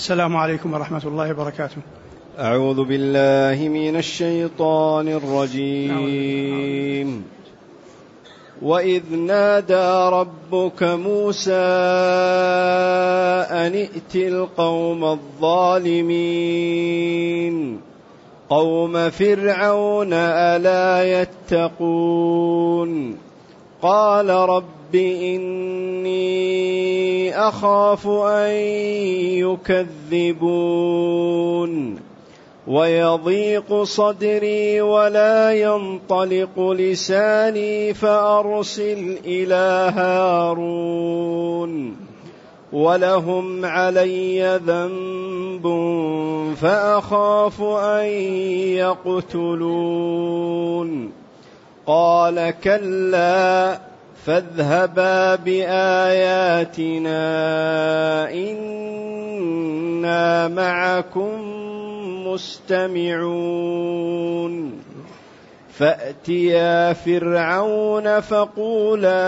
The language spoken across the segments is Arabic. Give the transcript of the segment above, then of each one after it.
السلام عليكم ورحمة الله وبركاته. أعوذ بالله من الشيطان الرجيم. وإذ نادى ربك موسى أن ائت القوم الظالمين قوم فرعون ألا يتقون قال رب إني أخاف أن يكذبون ويضيق صدري ولا ينطلق لساني فأرسل إلى هارون ولهم علي ذنب فأخاف أن يقتلون قال كلا فاذهبا بآياتنا إنا معكم مستمعون فأتيا فرعون فقولا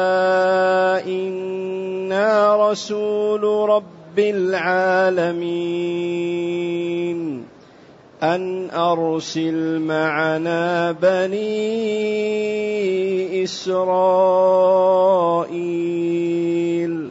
إنا رسول رب العالمين أن أرسل معنا بني إسرائيل.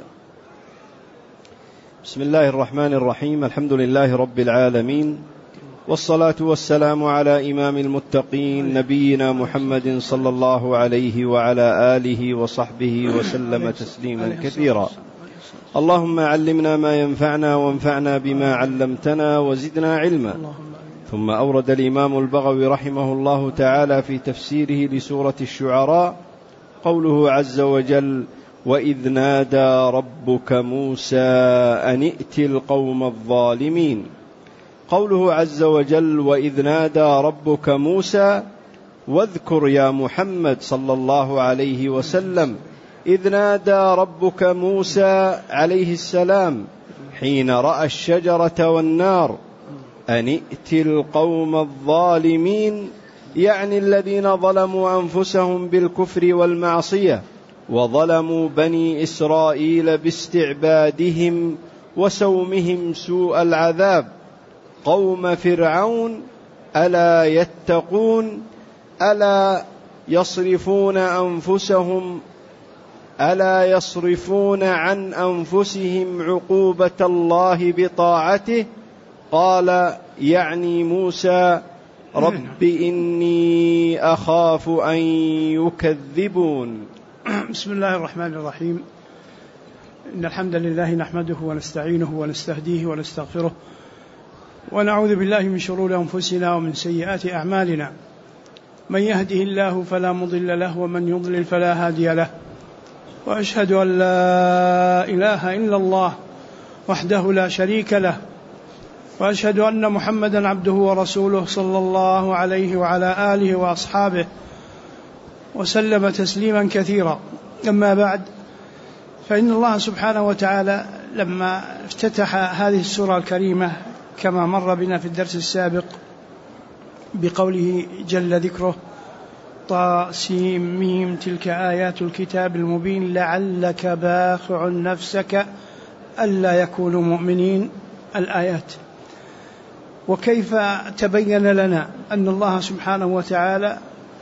بسم الله الرحمن الرحيم. الحمد لله رب العالمين، والصلاة والسلام على إمام المتقين نبينا محمد صلى الله عليه وعلى آله وصحبه وسلم تسليما كثيرا. اللهم علمنا ما ينفعنا وانفعنا بما علمتنا وزدنا علما. ثم أورد الإمام البغوي رحمه الله تعالى في تفسيره لسورة الشعراء قوله عز وجل وإذ نادى ربك موسى أن ائت القوم الظالمين. قوله عز وجل وإذ نادى ربك موسى، واذكر يا محمد صلى الله عليه وسلم إذ نادى ربك موسى عليه السلام حين رأى الشجرة والنار أن ائت القوم الظالمين، يعني الذين ظلموا أنفسهم بالكفر والمعصية وظلموا بني إسرائيل باستعبادهم وسومهم سوء العذاب. قوم فرعون ألا يتقون، ألا يصرفون عن أنفسهم عقوبة الله بطاعته. قال يعني موسى رب إني أخاف أن يكذبون. بسم الله الرحمن الرحيم. إن الحمد لله نحمده ونستعينه ونستهديه ونستغفره ونعوذ بالله من شرور أنفسنا ومن سيئات أعمالنا. من يهده الله فلا مضل له ومن يضلل فلا هادي له، وأشهد أن لا إله إلا الله وحده لا شريك له، وأشهد أن محمدا عبده ورسوله صلى الله عليه وعلى آله وأصحابه وسلم تسليما كثيرا. أما بعد، فإن الله سبحانه وتعالى لما افتتح هذه السورة الكريمة كما مر بنا في الدرس السابق بقوله جل ذكره طاسيم تلك آيات الكتاب المبين لعلك باخع نفسك ألا يكونوا مؤمنين، الآيات. وكيف تبين لنا أن الله سبحانه وتعالى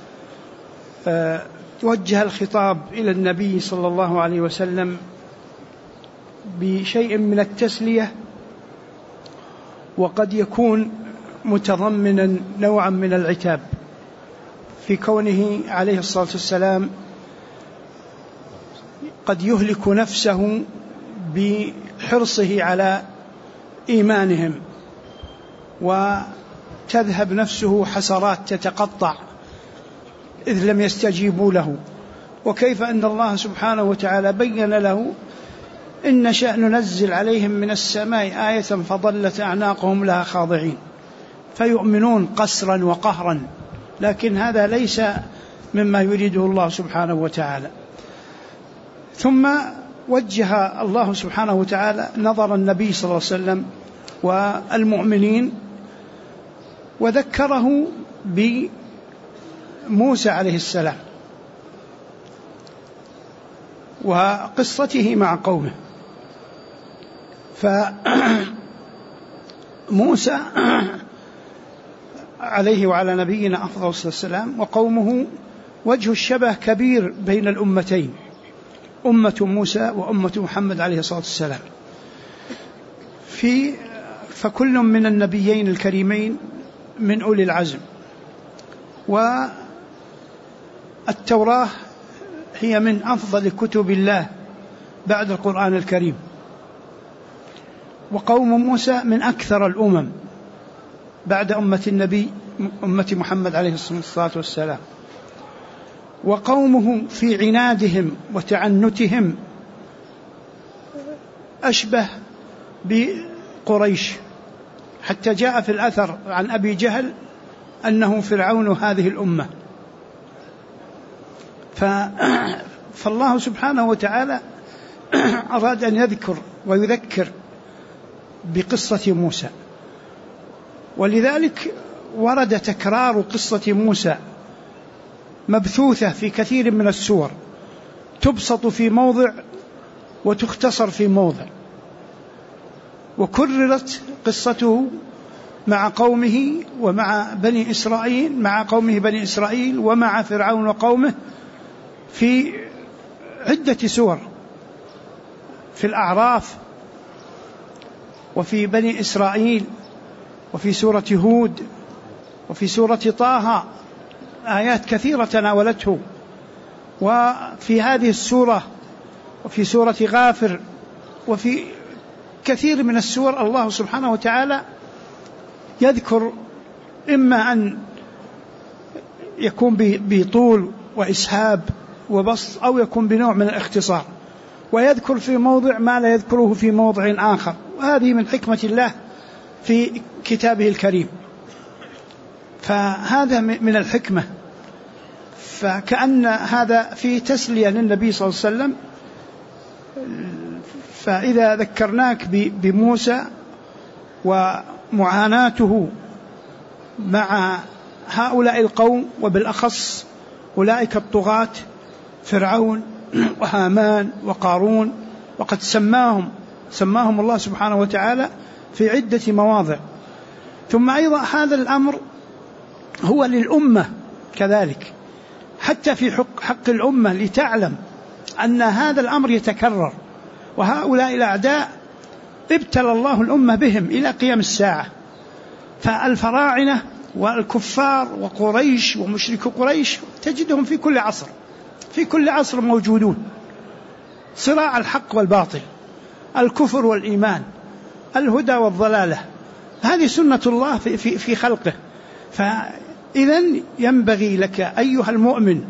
وجه الخطاب إلى النبي صلى الله عليه وسلم بشيء من التسلية، وقد يكون متضمنا نوعا من العتاب في كونه عليه الصلاة والسلام قد يهلك نفسه بحرصه على إيمانهم، وتذهب نفسه حسرات تتقطع إذ لم يستجيبوا له. وكيف أن الله سبحانه وتعالى بين له إن نشأ ننزل عليهم من السماء آية فظلت أعناقهم لها خاضعين، فيؤمنون قسرا وقهرا، لكن هذا ليس مما يريده الله سبحانه وتعالى. ثم وجه الله سبحانه وتعالى نظر النبي صلى الله عليه وسلم والمؤمنين وذكره بموسى عليه السلام وقصته مع قومه. موسى عليه وعلى نبينا أفضل الصلاة والسلام وقومه وجه الشبه كبير بين الأمتين، أمة موسى وأمة محمد عليه الصلاة والسلام، فكل من النبيين الكريمين من أولي العزم، والتوراة هي من أفضل كتب الله بعد القرآن الكريم، وقوم موسى من أكثر الأمم بعد أمة النبي أمة محمد عليه الصلاة والسلام، وقومه في عنادهم وتعنتهم أشبه بقريش، حتى جاء في الأثر عن أبي جهل أنه فرعون هذه الأمة. فالله سبحانه وتعالى أراد أن يذكر ويذكر بقصة موسى، ولذلك ورد تكرار قصة موسى مبثوثة في كثير من السور، تبسط في موضع وتختصر في موضع، وكررت قصته مع قومه ومع بني إسرائيل، مع قومه بني إسرائيل ومع فرعون وقومه في عدة سور، في الأعراف وفي بني إسرائيل وفي سورة هود وفي سورة طه، آيات كثيرة تناولته. وفي هذه السورة وفي سورة غافر وفي كثير من السور الله سبحانه وتعالى يذكر إما أن يكون بطول وإسهاب وبسط، أو يكون بنوع من الاختصار، ويذكر في موضع ما لا يذكره في موضع آخر، وهذه من حكمة الله في كتابه الكريم. فهذا من الحكمة، فكأن هذا في تسلية للنبي صلى الله عليه وسلم. فإذا ذكرناك بموسى ومعاناته مع هؤلاء القوم، وبالأخص أولئك الطغاة فرعون وهامان وقارون، وقد سماهم الله سبحانه وتعالى في عدة مواضع. ثم أيضا هذا الأمر هو للأمة كذلك، حتى في حق الأمة، لتعلم أن هذا الأمر يتكرر، وهؤلاء الأعداء ابتلى الله الأمة بهم إلى قيام الساعة. فالفراعنة والكفار وقريش ومشرك قريش تجدهم في كل عصر موجودون، صراع الحق والباطل، الكفر والإيمان، الهدى والضلالة، هذه سنة الله في خلقه. فإذن ينبغي لك أيها المؤمن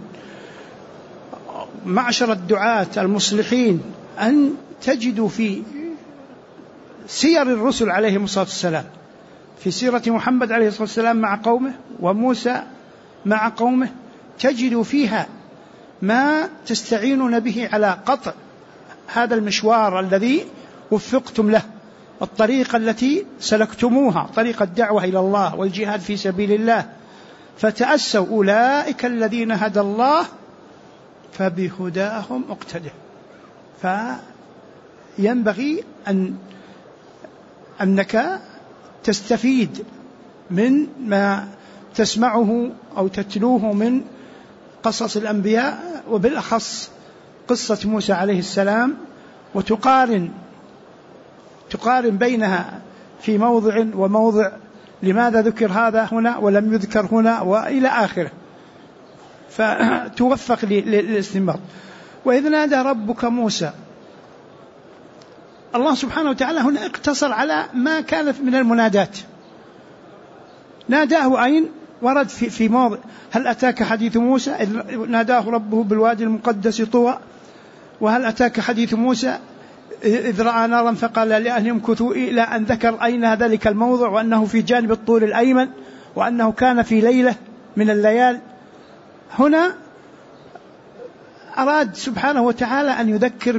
معشر الدعاة المصلحين أن تجدوا في سير الرسل عليهم الصلاة والسلام، في سيرة محمد عليه الصلاة والسلام مع قومه وموسى مع قومه، تجدوا فيها ما تستعينون به على قطع هذا المشوار الذي وفقتم له، الطريقة التي سلكتموها، طريق الدعوة إلى الله والجهاد في سبيل الله. فتأسوا أولئك الذين هدى الله فبهداهم اقتده. فينبغي أنك تستفيد من ما تسمعه أو تتلوه من قصص الأنبياء، وبالأخص قصة موسى عليه السلام، وتقارن بينها في موضع وموضع، لماذا ذكر هذا هنا ولم يذكر هنا، وإلى آخره، فتوفق للاستنباط. وإذ نادى ربك موسى، الله سبحانه وتعالى هنا اقتصر على ما كان من المنادات. ناداه أين؟ ورد في موضع: هل أتاك حديث موسى إذ ناداه ربه بالوادي المقدس طوى، وهل أتاك حديث موسى إذ رأى نارا فقال لأهلهم امكثوا، إلى أن ذكر أين ذلك الموضع، وأنه في جانب الطور الأيمن، وأنه كان في ليلة من الليال. هنا أراد سبحانه وتعالى أن يذكر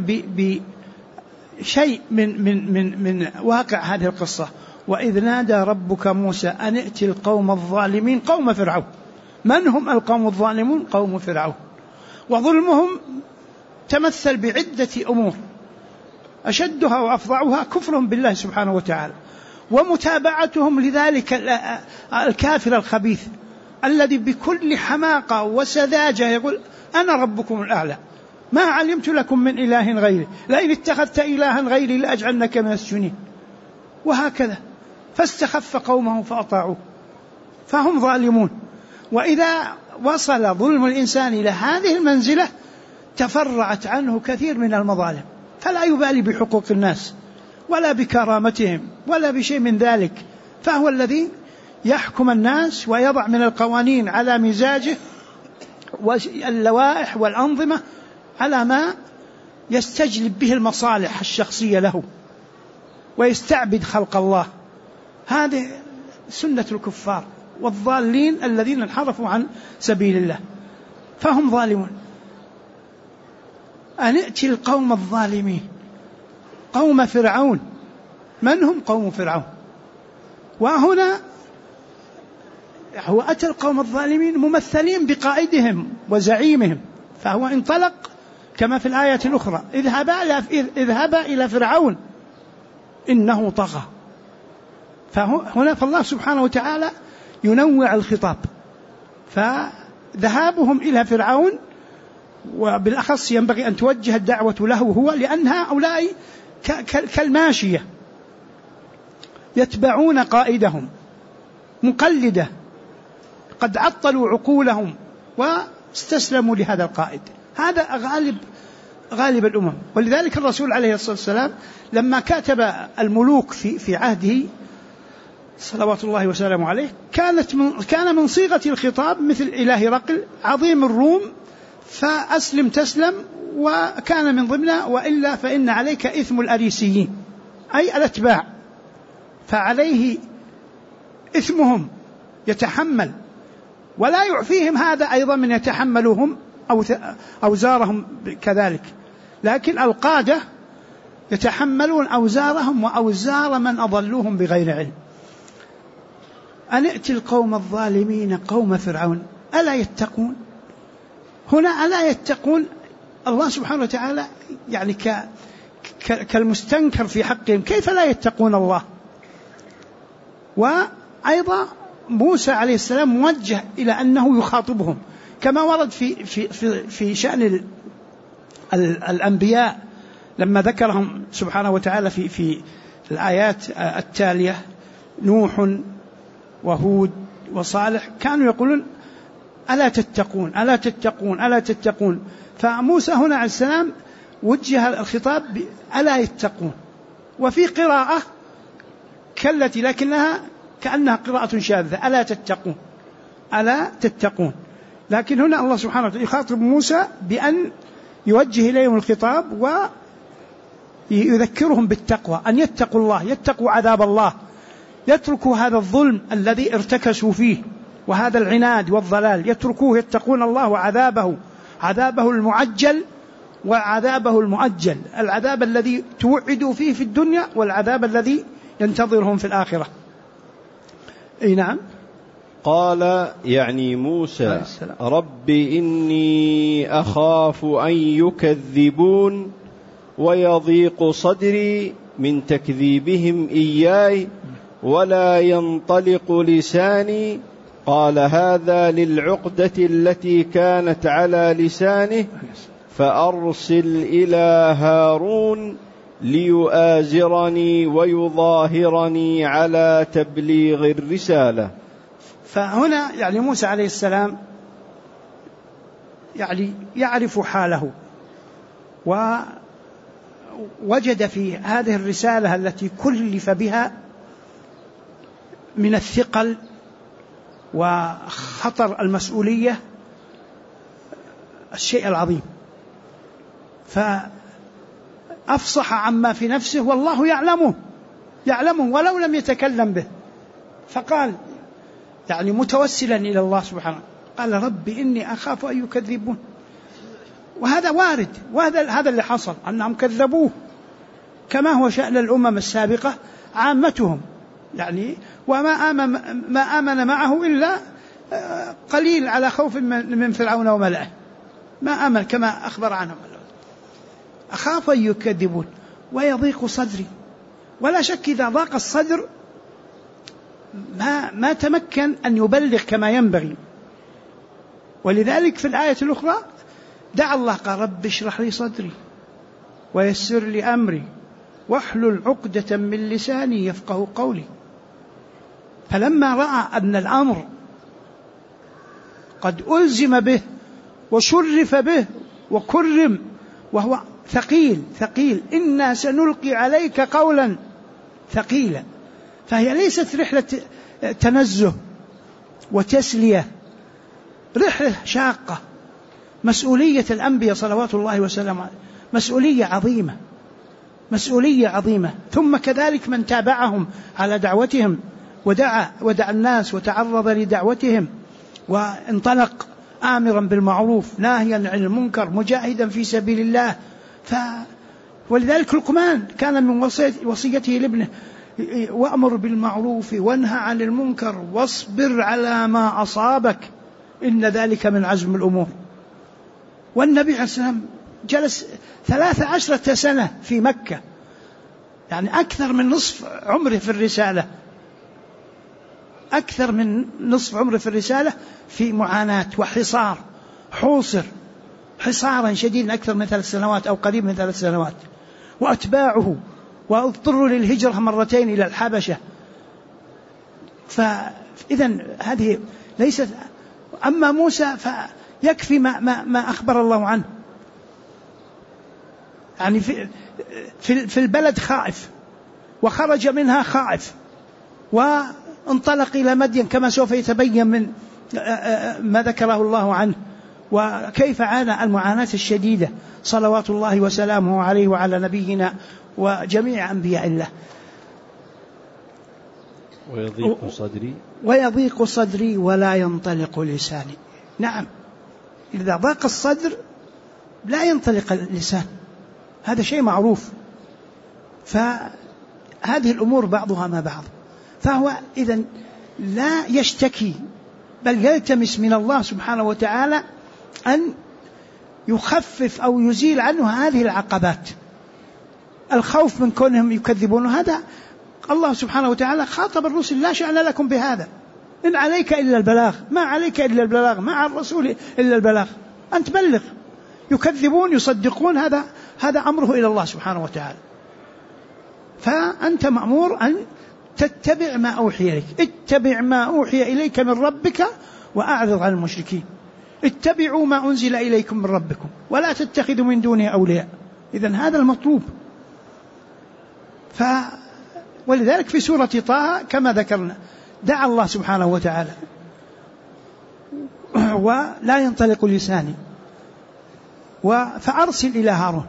بشيء من واقع هذه القصة. وإذ نادى ربك موسى أن ائت القوم الظالمين قوم فرعون. من هم القوم الظالمون؟ قوم فرعون. وظلمهم تمثل بعدة أمور، أشدها وأفظعها كفرهم بالله سبحانه وتعالى، ومتابعتهم لذلك الكافر الخبيث الذي بكل حماقة وسذاجة يقول أنا ربكم الأعلى ما علمت لكم من إله غيري لئن اتخذت إلها غيري لأجعلنك من السنين، وهكذا. فاستخف قومه فأطاعوه فهم ظالمون. وإذا وصل ظلم الإنسان إلى هذه المنزلة تفرعت عنه كثير من المظالم، فلا يبالي بحقوق الناس ولا بكرامتهم ولا بشيء من ذلك، فهو الذي يحكم الناس ويضع من القوانين على مزاجه واللوائح والأنظمة على ما يستجلب به المصالح الشخصية له ويستعبد خلق الله. هذه سنة الكفار والضالين الذين انحرفوا عن سبيل الله، فهم ظالمون. أن ائتي القوم الظالمين قوم فرعون. من هم قوم فرعون؟ وهنا هو أتى القوم الظالمين ممثلين بقائدهم وزعيمهم، فهو انطلق كما في الآية الأخرى اذهبا إلى فرعون إنه طغى. فهنا فالله سبحانه وتعالى ينوع الخطاب، فذهابهم إلى فرعون وبالأخص ينبغي أن توجه الدعوة له هو، لأن هؤلاء كالماشية يتبعون قائدهم مقلدة، قد عطلوا عقولهم واستسلموا لهذا القائد. هذا غالب الأمم. ولذلك الرسول عليه الصلاة والسلام لما كاتب الملوك في عهده صلوات الله وسلامه عليه كان من صيغة الخطاب مثل إلى هرقل عظيم الروم فأسلم تسلم، وكان من ضمنه وإلا فإن عليك إثم الأريسيين أي الأتباع، فعليه إثمهم يتحمل، ولا يعفيهم هذا أيضا من يتحملهم أوزارهم كذلك، لكن القادة يتحملون أوزارهم وأوزار من أضلوهم بغير علم. أن ائتي القوم الظالمين قوم فرعون ألا يتقون. هنا ألا يتقون الله سبحانه وتعالى يعني كالمستنكر في حقهم، كيف لا يتقون الله؟ وأيضا موسى عليه السلام موجه إلى أنه يخاطبهم كما ورد في شأن الأنبياء لما ذكرهم سبحانه وتعالى في الآيات التالية نوح وهود وصالح، كانوا يقولون ألا تتقون ألا تتقون ألا تتقون. فموسى هنا عليه السلام وجه الخطاب ألا يتقون. وفي قراءة كالتي لكنها كأنها قراءة شاذة ألا تتقون ألا تتقون، لكن هنا الله سبحانه وتعالى يخاطب موسى بأن يوجه إليهم الخطاب ويذكرهم بالتقوى، أن يتقوا الله، يتقوا عذاب الله، يتركوا هذا الظلم الذي ارتكسوا فيه وهذا العناد والضلال، يتركوه يتقون الله وعذابه، عذابه المعجل وعذابه المؤجل، العذاب الذي توعدوا فيه في الدنيا والعذاب الذي ينتظرهم في الآخرة. أي نعم. قال يعني موسى رب إني أخاف أن يكذبون ويضيق صدري من تكذيبهم إياي ولا ينطلق لساني. قال هذا للعقدة التي كانت على لسانه فأرسل إلى هارون ليؤازرني ويظاهرني على تبليغ الرسالة. فهنا يعني موسى عليه السلام يعني يعرف حاله، ووجد في هذه الرسالة التي كلف بها من الثقل وخطر المسؤولية الشيء العظيم، فأفصح عما في نفسه والله يعلمه ولو لم يتكلم به. فقال يعني متوسلا إلى الله سبحانه قال رب إني أخاف أن يكذبون. وهذا وارد، وهذا اللي حصل أنهم كذبوه كما هو شأن الأمم السابقة عامتهم، يعني وما آمن معه إلا قليل على خوف من فرعون وملئه، ما آمن كما أخبر عنهم. أخاف أن يكذبون ويضيق صدري. ولا شك إذا ضاق الصدر ما تمكن أن يبلغ كما ينبغي. ولذلك في الآية الأخرى دعا الله قال رب اشرح لي صدري ويسر لي أمري واحلل عقدة من لساني يفقه قولي. فلما رأى أن الأمر قد ألزم به وشرف به وكرم وهو ثقيل إنا سنلقي عليك قولا ثقيلا، فهي ليست رحلة تنزه وتسلية، رحلة شاقة. مسؤولية الأنبياء صلوات الله وسلامه مسؤولية عظيمة. ثم كذلك من تابعهم على دعوتهم ودعا الناس وتعرض لدعوتهم وانطلق آمرا بالمعروف ناهيا عن المنكر مجاهدا في سبيل الله. ولذلك لقمان كان من وصيته لابنه وأمر بالمعروف وانهى عن المنكر واصبر على ما أصابك إن ذلك من عزم الأمور. والنبي عليه السلام جلس 13 سنة في مكة، يعني أكثر من نصف عمره في الرسالة، في معاناة وحصار، حوصر حصارا شديدا أكثر من 3 سنوات أو قريب من 3 سنوات، وأتباعه واضطروا للهجرة 2 مرات إلى الحبشة. فإذن هذه ليست. أما موسى فيكفي ما أخبر الله عنه، يعني في البلد خائف وخرج منها خائف وانطلق إلى مدين كما سوف يتبين من ما ذكره الله عنه، وكيف عانى المعاناة الشديدة صلوات الله وسلامه عليه وعلى نبينا وجميع أنبياء الله. ويضيق صدري ولا ينطلق لساني. نعم، إذا ضاق الصدر لا ينطلق اللسان، هذا شيء معروف. فهذه الأمور بعضها ما بعض. فهو إذن لا يشتكي بل يلتمس من الله سبحانه وتعالى أن يخفف أو يزيل عنه هذه العقبات. الخوف من كونهم يكذبون، هذا الله سبحانه وتعالى خاطب الرسل لا شأن لكم بهذا، إن عليك إلا البلاغ، ما عليك إلا البلاغ، ما على الرسول إلا البلاغ، أنت بلغ. يكذبون يصدقون، هذا أمره إلى الله سبحانه وتعالى. فأنت مأمور أن تتبع ما أوحي إليك، اتبع ما أوحي إليك من ربك وأعرض عن المشركين، اتبعوا ما أنزل إليكم من ربكم ولا تتخذوا من دونه أولياء. إذن هذا المطلوب. ولذلك في سورة طه كما ذكرنا دعا الله سبحانه وتعالى ولا ينطلق لساني فأرسل إلى هارون،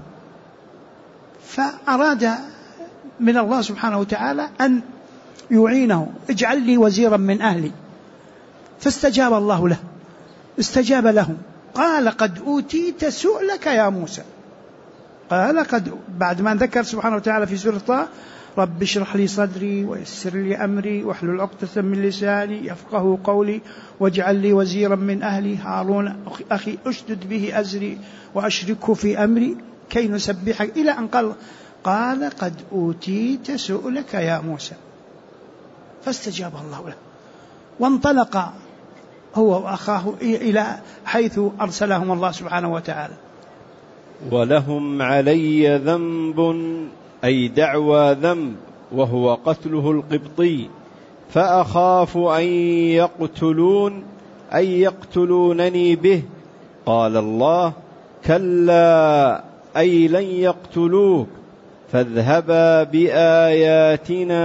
فأراد من الله سبحانه وتعالى أن يعينه، اجعل لي وزيرا من أهلي، فاستجاب الله له، استجاب له قال قد أوتيت سؤلك يا موسى. قال بعد ما ذكر سبحانه وتعالى في سورة طه رب اشرح لي صدري ويسر لي أمري واحلل عقدة من لساني يفقه قولي واجعل لي وزيرا من أهلي هارون أخي أشدد به أزري وأشركه في أمري كي نسبحك، إلى أن قال قد أوتيت سؤلك يا موسى، فاستجاب الله له وانطلق هو وأخاه إلى حيث أرسلهم الله سبحانه وتعالى. ولهم علي ذنب أي دعوى ذنب وهو قتله القبطي، فأخاف أن يقتلون أي يقتلونني به. قال الله كلا أي لن يقتلوك فاذهبا بآياتنا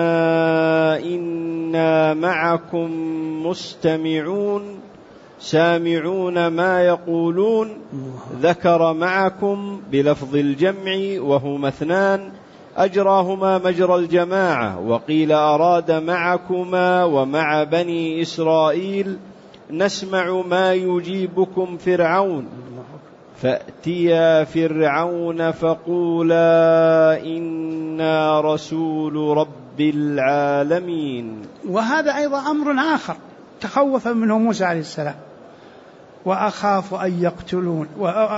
إنا معكم مستمعون سامعون ما يقولون. ذكر معكم بلفظ الجمع وهما 2 أجراهما مجرى الجماعة، وقيل أراد معكما ومع بني إسرائيل نسمع ما يجيبكم فرعون، فأتيا فرعون فقولا إنا رسول رب العالمين. وهذا أيضا أمر آخر تخوف منه موسى عليه السلام، وأخاف أن يقتلون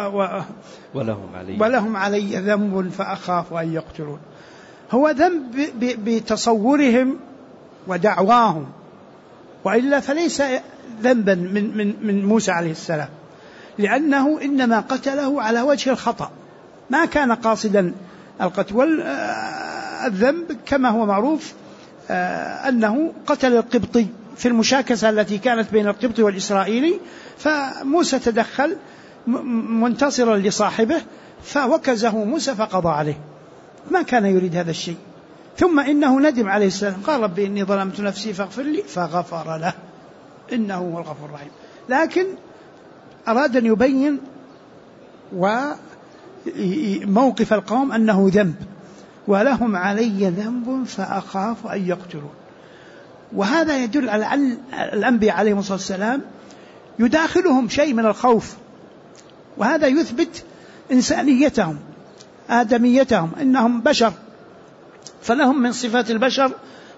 ولهم علي ذنب فأخاف أن يقتلون. هو ذنب بتصورهم ودعواهم وإلا فليس ذنبا من موسى عليه السلام، لأنه إنما قتله على وجه الخطأ، ما كان قاصدا القتل. والذنب كما هو معروف أنه قتل القبطي في المشاكسة التي كانت بين القبطي والإسرائيلي، فموسى تدخل منتصرا لصاحبه فوكزه موسى فقضى عليه، ما كان يريد هذا الشيء. ثم إنه ندم عليه السلام، قال ربي إني ظلمت نفسي فاغفر لي، فغفر له إنه هو الغفور الرحيم. لكن أراد أن يبين وموقف القوم أنه ذنب، ولهم علي ذنب فأخاف أن يقتلون. وهذا يدل على أن الأنبياء عليهم الصلاة والسلام يداخلهم شيء من الخوف، وهذا يثبت إنسانيتهم آدميتهم، إنهم بشر، فلهم من صفات البشر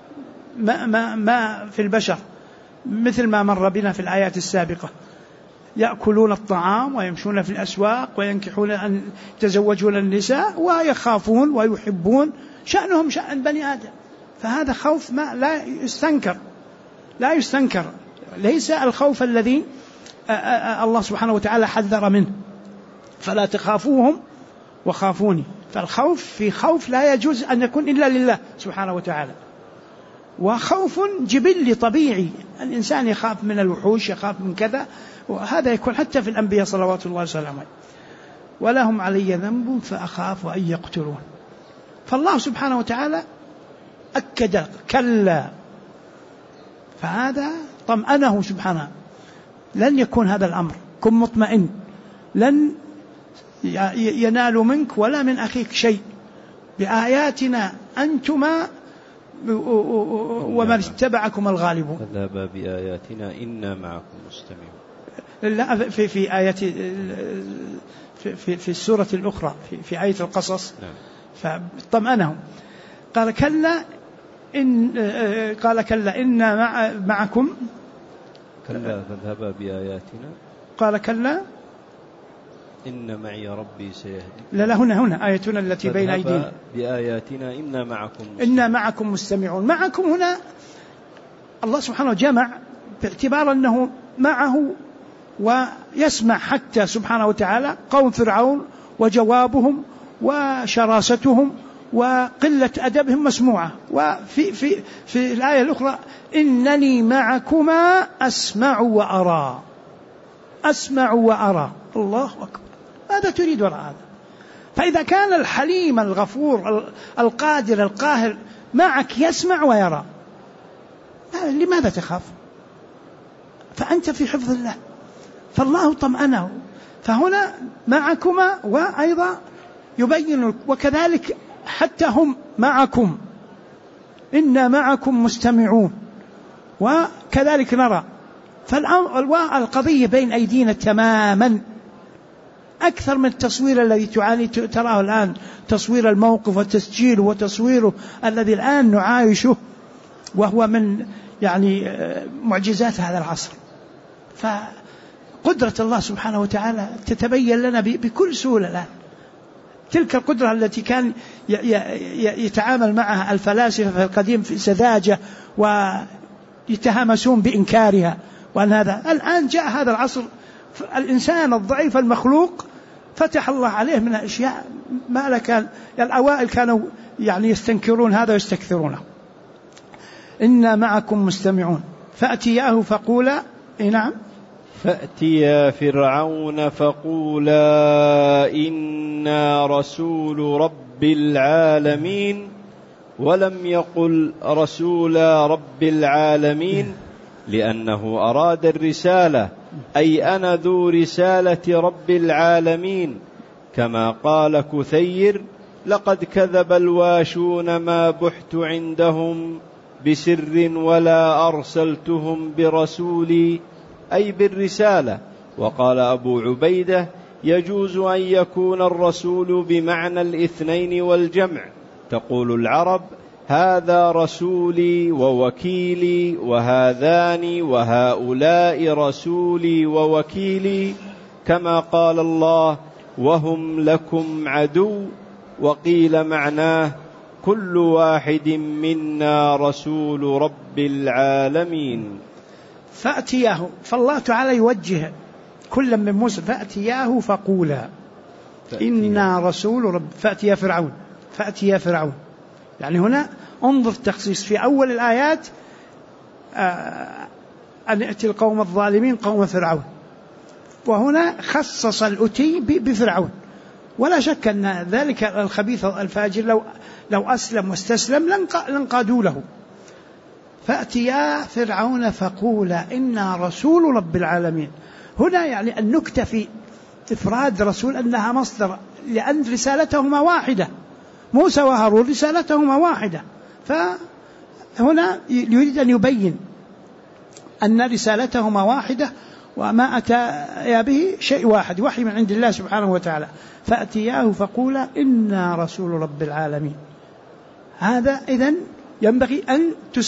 ما في البشر، مثل ما مر بنا في الآيات السابقة، يأكلون الطعام ويمشون في الأسواق وينكحون أن يتزوجون النساء ويخافون ويحبون، شأنهم شأن بني آدم. فهذا خوف ما لا يستنكر، ليس الخوف الذي الله سبحانه وتعالى حذر منه، فلا تخافوهم وخافوني. فالخوف في خوف لا يجوز أن يكون إلا لله سبحانه وتعالى، وخوف جبلي طبيعي، الإنسان يخاف من الوحوش، يخاف من كذا، وهذا يكون حتى في الأنبياء صلوات الله وسلامه. ولهم علي ذنب فأخاف أن يقتلون. فالله سبحانه وتعالى أكد كلا، فهذا طمأنه سبحانه، لن يكون هذا الأمر، كن مطمئن، لن ينال منك ولا من أخيك شيء، بآياتنا أنتما ومن اتبعكم الغالبون. فذهبا بآياتنا إنا معكم مستمعون. لا، في آية في السورة الأخرى في آية القصص، فطمأنهم. قال كلا إن معكم، كلا فذهبا بآياتنا، قال كلا إن معي ربي سيهدي. لا هنا آيتنا التي بين أيدينا بآياتنا إنا معكم مستمعون. معكم هنا الله سبحانه جمع باعتبار أنه معه ويسمع، حتى سبحانه وتعالى قوم فرعون وجوابهم وشراستهم وقلة أدبهم مسموعة. وفي في في الآية الأخرى إنني معكما أسمع وأرى. الله أكبر، ماذا تريد وراء هذا؟ فإذا كان الحليم الغفور القادر القاهر معك يسمع ويرى، لماذا تخاف؟ فأنت في حفظ الله، فالله طمأنه. فهنا معكما، وأيضا يبين وكذلك حتى هم معكم، إنا معكم مستمعون، وكذلك نرى. فالقضية بين أيدينا تماما، أكثر من التصوير الذي تراه الآن، تصوير الموقف وتسجيله وتصويره الذي الآن نعايشه، وهو من معجزات هذا العصر. فقدرة الله سبحانه وتعالى تتبين لنا بكل سهولة الآن. تلك القدرة التي كان يتعامل معها الفلاسفة في القديم في سذاجة ويتهامسون بإنكارها، وأن هذا الآن جاء هذا العصر، الإنسان الضعيف المخلوق فتح الله عليه من الأشياء ما لكان. الأوائل كانوا يستنكرون هذا ويستكثرونه. إنا معكم مستمعون فأتياه فقولا، نعم، فأتيا فرعون فقولا إنا رسول رب العالمين، ولم يقل رسول رب العالمين لأنه أراد الرسالة، أي أنا ذو رسالة رب العالمين، كما قال كثير لقد كذب الواشون ما بحت عندهم بسر ولا أرسلتهم برسولي، أي بالرسالة. وقال أبو عبيدة يجوز أن يكون الرسول بمعنى الاثنين والجمع، تقول العرب هذا رسولي ووكيلي، وهذان وهؤلاء رسولي ووكيلي، كما قال الله وهم لكم عدو. وقيل معناه كل واحد منا رسول رب العالمين. فأتياه، فالله تعالى يوجه كل من موسى فأتياه فقولا إنا رسول رب. فأتيا فرعون يعني هنا انظر التخصيص في أول الآيات أن يأتي القوم الظالمين قوم فرعون، وهنا خصص الأتي بفرعون. ولا شك أن ذلك الخبيث الفاجر لو أسلم واستسلم لانقادوا له. فأتيا فرعون فقولا إنا رسول رب العالمين. هنا يعني النكتة في إفراد رسول أنها مصدر، لأن رسالتهما واحدة، موسى وهارون رسالتهما واحدة. فهنا يريد أن يبين أن رسالتهما واحدة وما أتى به شيء واحد، وحي من عند الله سبحانه وتعالى. فأتياه فقولا إنا رسول رب العالمين. هذا إذن ينبغي أن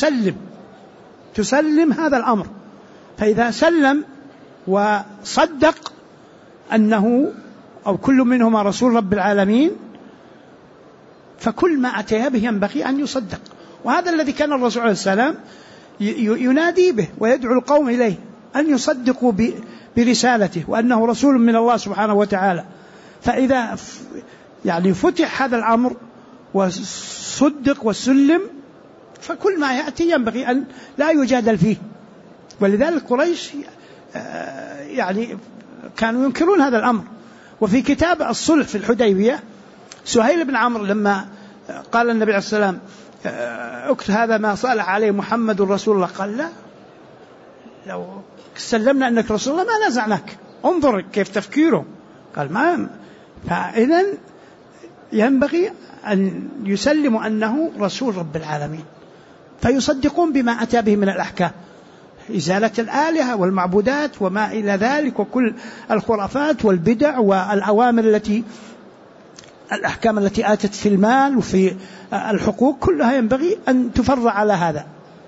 تسلم هذا الأمر. فإذا سلم وصدق أنه أو كل منهما رسول رب العالمين، فكل ما أتى به ينبغي أن يصدق. وهذا الذي كان الرسول عليه السلام ينادي به ويدعو القوم إليه، أن يصدقوا برسالته وأنه رسول من الله سبحانه وتعالى. فإذا يعني فتح هذا الأمر وصدق وسلم، فكل ما يأتي ينبغي أن لا يجادل فيه. ولذلك قريش يعني كانوا ينكرون هذا الأمر. وفي كتاب الصلح في الحديبية سهيل بن عمرو لما قال النبي عليه السلام اكتب هذا ما صالح عليه محمد رسول الله، قال لا، لو سلمنا أنك رسول الله ما نزعناك. انظر كيف تفكيره، قال ما. فإذن ينبغي أن يسلموا أنه رسول رب العالمين، فيصدقون بما أتى به من الأحكام، إزالة الآلهة والمعبودات وما إلى ذلك، وكل الخرافات والبدع والأوامر الأحكام التي آتت في المال وفي الحقوق، كلها ينبغي أن تفرع على هذا.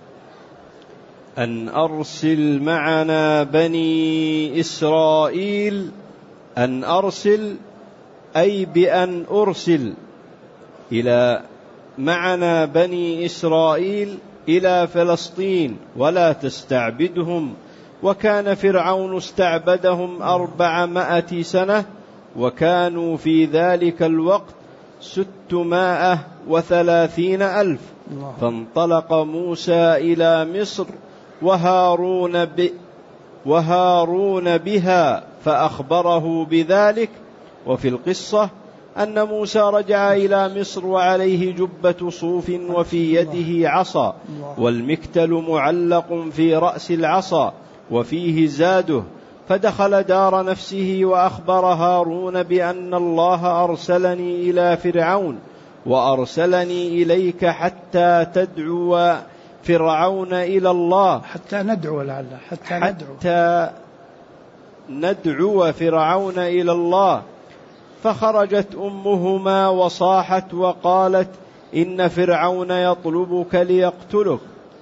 أن أرسل معنا بني إسرائيل. أن أرسل أي بأن أرسل إلى معنا بني إسرائيل إلى فلسطين ولا تستعبدهم. وكان فرعون استعبدهم 400 سنة، وكانوا في ذلك الوقت 630,000. فانطلق موسى إلى مصر وهارون بها فأخبره بذلك. وفي القصة أن موسى رجع إلى مصر وعليه جبة صوف وفي يده عصا، والمكتل معلق في رأس العصا وفيه زاده. فدخل دار نفسه وأخبر هارون بأن الله أرسلني إلى فرعون وأرسلني إليك حتى تدعو فرعون إلى الله، حتى ندعو فرعون إلى الله. فخرجت أمهما وصاحت وقالت إن فرعون يطلبك ليقتلك،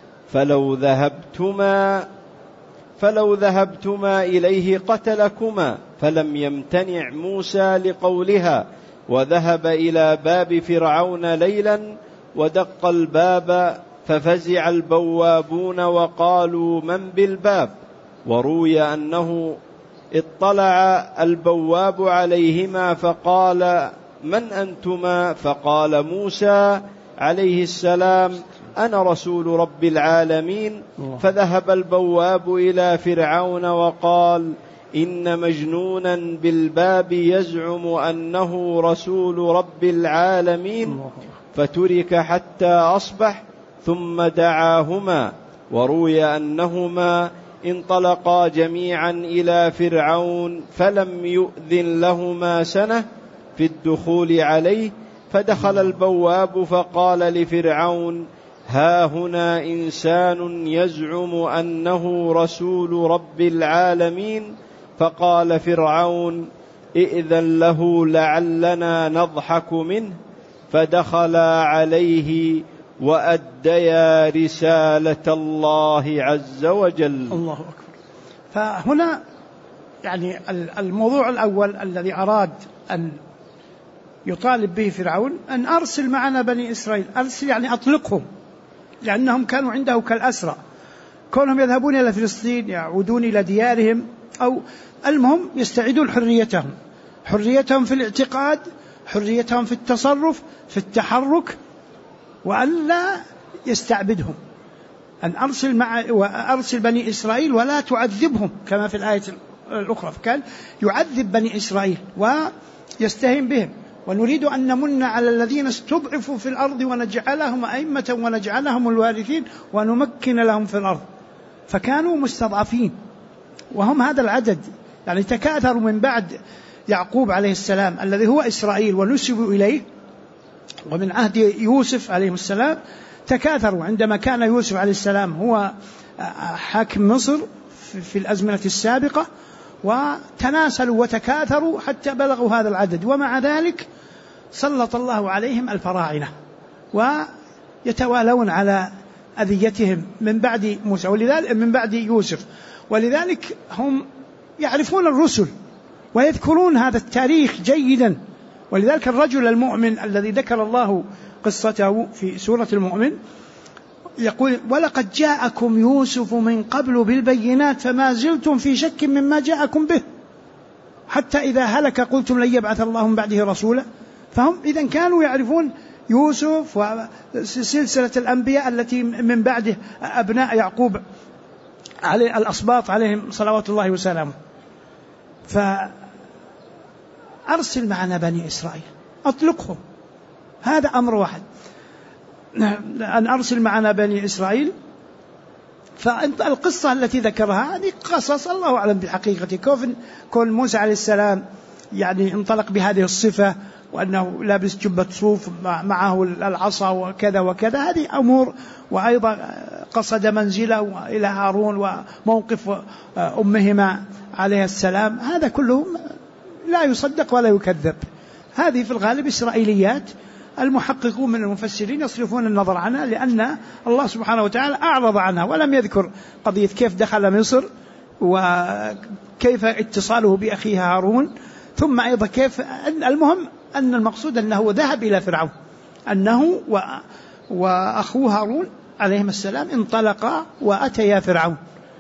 فلو ذهبتما إليه قتلكما. فلم يمتنع موسى لقولها، وذهب إلى باب فرعون ليلا ودق الباب، ففزع البوابون وقالوا من بالباب. وروي أنه اطلع البواب عليهما فقال من أنتما؟ فقال موسى عليه السلام أنا رسول رب العالمين. فذهب البواب إلى فرعون وقال إن مجنونا بالباب يزعم أنه رسول رب العالمين. فترك حتى أصبح ثم دعاهما. وروي أنهما انطلقا جميعا إلى فرعون فلم يؤذن لهما سنة في الدخول عليه. فدخل البواب فقال لفرعون ها هنا إنسان يزعم أنه رسول رب العالمين. فقال فرعون ائذن له لعلنا نضحك منه. فدخلا عليه وأديا رسالة الله عز وجل. الله أكبر. فهنا يعني الموضوع الأول الذي أراد أن يطالب به فرعون أن أرسل معنا بني إسرائيل. أرسل يعني أطلقهم، لأنهم كانوا عنده كالأسرى، كونهم يذهبون إلى فلسطين يعودون إلى ديارهم، أو المهم يستعيدون حريتهم في الاعتقاد، حريتهم في التصرف، في التحرك، وأن لا يستعبدهم. أن أرسل بني إسرائيل ولا تعذبهم كما في الآية الأخرى، فكان يعذب بني إسرائيل ويستهين بهم. ونريد أن نمن على الذين استضعفوا في الأرض ونجعلهم أئمة ونجعلهم الوارثين ونمكن لهم في الأرض. فكانوا مستضعفين وهم هذا العدد، يعني تكاثروا من بعد يعقوب عليه السلام الذي هو إسرائيل ونسبوا إليه، ومن عهد يوسف عليه السلام تكاثروا عندما كان يوسف عليه السلام هو حاكم مصر في الأزمنة السابقة، وتناسلوا وتكاثروا حتى بلغوا هذا العدد. ومع ذلك سلط الله عليهم الفراعنة ويتوالون على أذيتهم من بعد موسى، ولذلك من بعد يوسف، ولذلك هم يعرفون الرسل ويذكرون هذا التاريخ جيدا. ولذلك الرجل المؤمن الذي ذكر الله قصته في سورة المؤمن يقول: ولقد جاءكم يوسف من قبل بالبينات فما زلتم في شك مما جاءكم به حتى إذا هلك قلتم لن يبعث الله من بعده رسولا. فهم إذن كانوا يعرفون يوسف وسلسلة الأنبياء التي من بعده أبناء يعقوب عليه الأسباط عليهم صلوات الله وسلامه. فأرسل معنا بني إسرائيل، أطلقهم، هذا أمر واحد، أن أرسل معنا بني إسرائيل. فالقصة التي ذكرها هذه قصص الله أعلم بحقيقة. كون موسى عليه السلام يعني انطلق بهذه الصفة، وأنه لابس جبة صوف معه العصا وكذا وكذا، هذه أمور. وأيضا قصد منزله إلى هارون وموقف أمهما عليه السلام، هذا كله لا يصدق ولا يكذب. هذه في الغالب إسرائيليات، المحققون من المفسرين يصرفون النظر عنها، لأن الله سبحانه وتعالى أعرض عنها ولم يذكر قضية كيف دخل مصر وكيف اتصاله بأخيه هارون، ثم أيضا كيف. المهم أن المقصود أنه ذهب إلى فرعون، أنه وأخوه هارون عليهم السلام انطلقا وأتيا فرعون،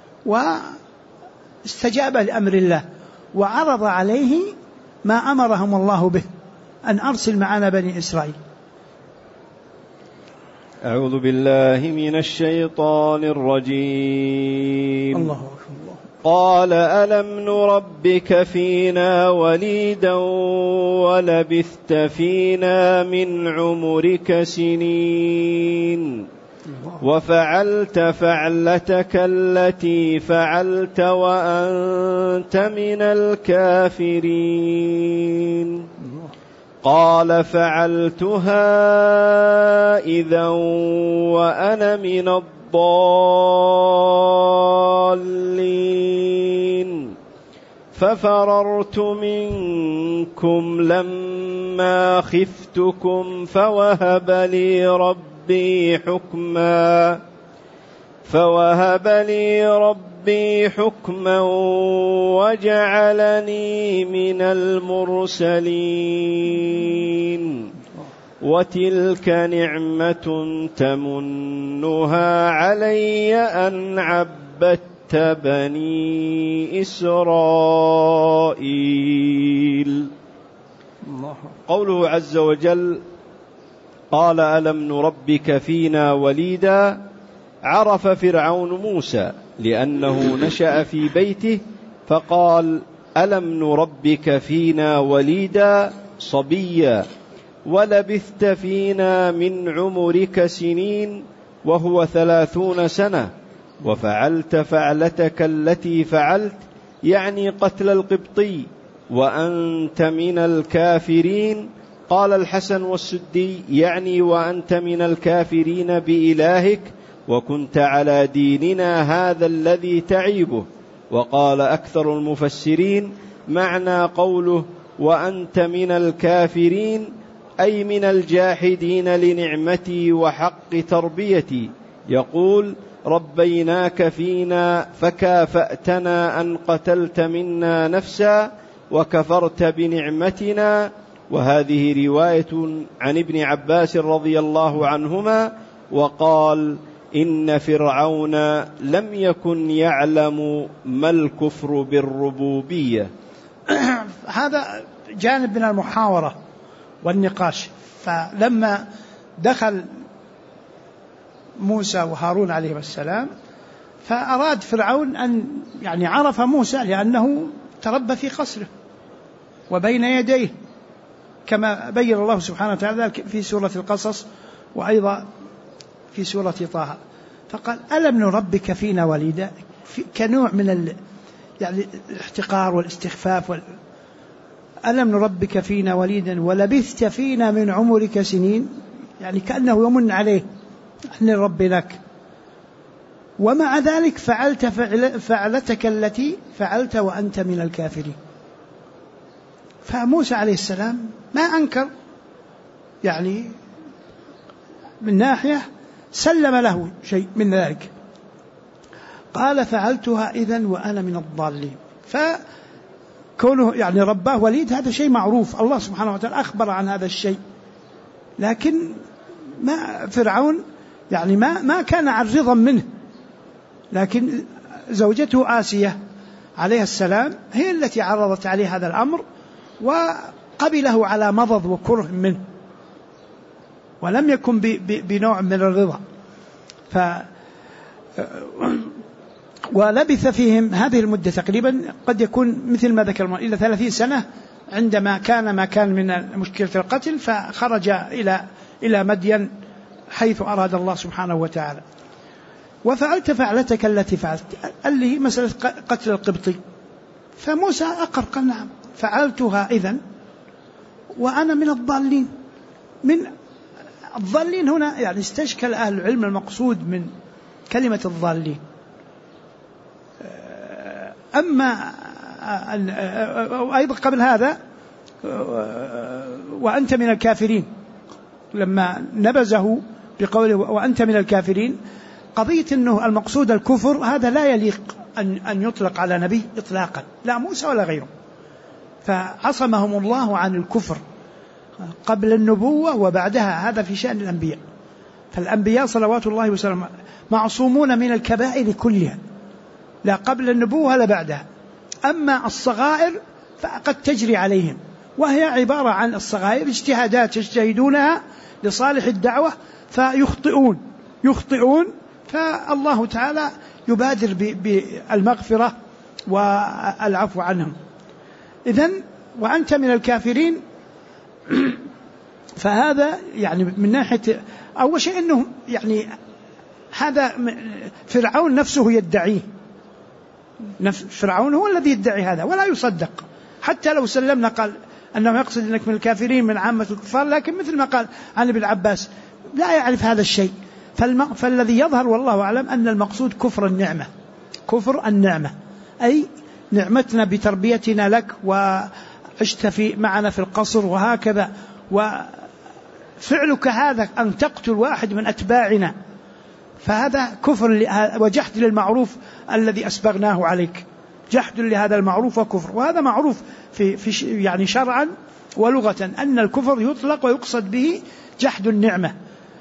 واستجاب لأمر الله وعرض عليه ما أمرهم الله به، أن أرسل معنا بني إسرائيل. أعوذ بالله من الشيطان الرجيم. الله أكبر. قال: ألم نربك فينا وليدا ولبثت فينا من عمرك سنين وفعلت فعلتك التي فعلت وأنت من الكافرين. قال: فعلتها إذا وأنا من الضالين ففررت منكم لما خفتكم فوهب لي ربي حكما وجعلني من المرسلين. وتلك نعمة تمنها علي أن عبدت بني إسرائيل. قوله عز وجل: قال: ألم نربك فينا وليدا، عرف فرعون موسى لأنه نشأ في بيته، فقال: ألم نربك فينا وليدا صبيا ولبثت فينا من عمرك سنين وهو 30 سنة وفعلت فعلتك التي فعلت، يعني قتل القبطي، وأنت من الكافرين. قال الحسن والسدي: يعني وأنت من الكافرين بإلهك وكنت على ديننا هذا الذي تعيبه. وقال أكثر المفسرين: معنى قوله وأنت من الكافرين أي من الجاحدين لنعمتي وحق تربيتي. يقول: ربيناك فينا فكافأتنا أن قتلت منا نفسا وكفرت بنعمتنا. وهذه رواية عن ابن عباس رضي الله عنهما. وقال: إن فرعون لم يكن يعلم ما الكفر بالربوبية. هذا جانب من المحاورة والنقاش. فلما دخل موسى وهارون عليهم السلام فأراد فرعون أن عرف موسى لأنه تربى في قصره وبين يديه كما بين الله سبحانه وتعالى في سورة القصص وأيضا في سورة طه. فقال ألم نربك فينا وليدا، كنوع من الاحتقار والاستخفاف ألم نربك فينا وليدا ولبثت فينا من عمرك سنين، كأنه يمن عليه أن الرب لك، ومع ذلك فعلت فعلتك التي فعلت وأنت من الكافرين. فموسى عليه السلام ما أنكر، من ناحية سلم له شيء من ذلك. قال فعلتها إذن وأنا من الضالين. فكونه رباه وليد هذا شيء معروف، الله سبحانه وتعالى أخبر عن هذا الشيء، لكن ما فرعون ما كان عرضا منه، لكن زوجته آسية عليه السلام هي التي عرضت عليه هذا الأمر وقبله على مضض وكره منه، ولم يكن بنوع من الرضا. ولبث فيهم هذه المدة تقريبا قد يكون مثل ما ذكر إلى 30 سنة، عندما كان ما كان من مشكلة القتل فخرج إلى مدين حيث أراد الله سبحانه وتعالى. وفعلت فعلتك التي فعلت، اللي هي مسألة قتل القبطي. فموسى أقر قال نعم فعلتها إذن وأنا من الضالين. من الضالين هنا استشكل أهل العلم المقصود من كلمة الضالين. أما أيضا قبل هذا وأنت من الكافرين، لما نبذه بقوله وأنت من الكافرين، قضية أنه المقصود الكفر هذا لا يليق أن يطلق على نبي إطلاقا، لا موسى ولا غيره، فعصمهم الله عن الكفر قبل النبوة وبعدها، هذا في شأن الأنبياء. فالأنبياء صلوات الله وسلامه معصومون من الكبائر كلها، لا قبل النبوة ولا بعدها. أما الصغائر فقد تجري عليهم، وهي عبارة عن الصغائر اجتهادات يجتهدونها لصالح الدعوة فيخطئون فالله تعالى يبادر بالمغفرة والعفو عنهم. إذن وأنت من الكافرين، فهذا من ناحية أول شيء أنه هذا فرعون نفسه يدعيه، فرعون هو الذي يدعي هذا ولا يصدق، حتى لو سلمنا قال أنه يقصد أنك من الكافرين من عامة الكفار، لكن مثل ما قال عن ابن عباس لا يعرف هذا الشيء. فالذي يظهر والله أعلم أن المقصود كفر النعمة، كفر النعمة، أي نعمتنا بتربيتنا لك وعشت معنا في القصر وهكذا، وفعلك هذا أن تقتل واحد من أتباعنا، فهذا كفر وجحد للمعروف الذي أسبغناه عليك، جحد لهذا المعروف وكفر. وهذا معروف في شرعا ولغة أن الكفر يطلق ويقصد به جحد النعمة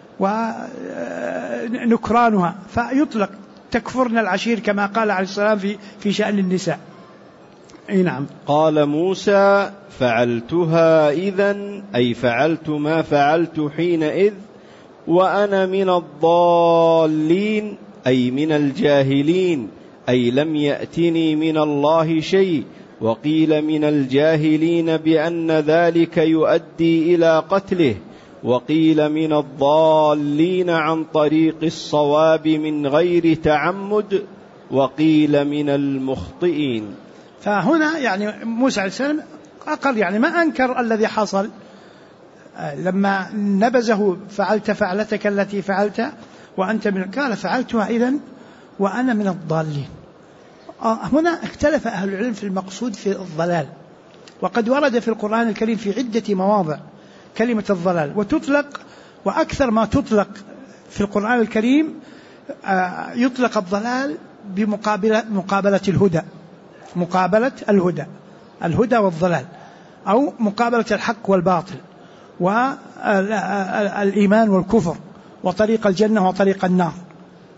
ونكرانها، فيطلق تكفرن العشير كما قال عليه السلام في شأن النساء. أي نعم. قال موسى فعلتها إذن، أي فعلت ما فعلت حينئذ، وأنا من الضالين، أي من الجاهلين، أي لم يأتني من الله شيء. وقيل من الجاهلين بأن ذلك يؤدي إلى قتله، وقيل من الضالين عن طريق الصواب من غير تعمد، وقيل من المخطئين. فهنا موسى عليه السلام أقر، ما أنكر الذي حصل لما نبذه فعلت فعلتك التي فعلت وأنت قال فعلتها إذن وأنا من الضالين. هنا اختلف أهل العلم في المقصود في الضلال، وقد ورد في القرآن الكريم في عدة مواضع كلمة الضلال، وتطلق وأكثر ما تطلق في القرآن الكريم يطلق الضلال بمقابلة الهدى، مقابلة الهدى والضلال، أو مقابلة الحق والباطل، والإيمان والكفر، وطريق الجنة وطريق النار.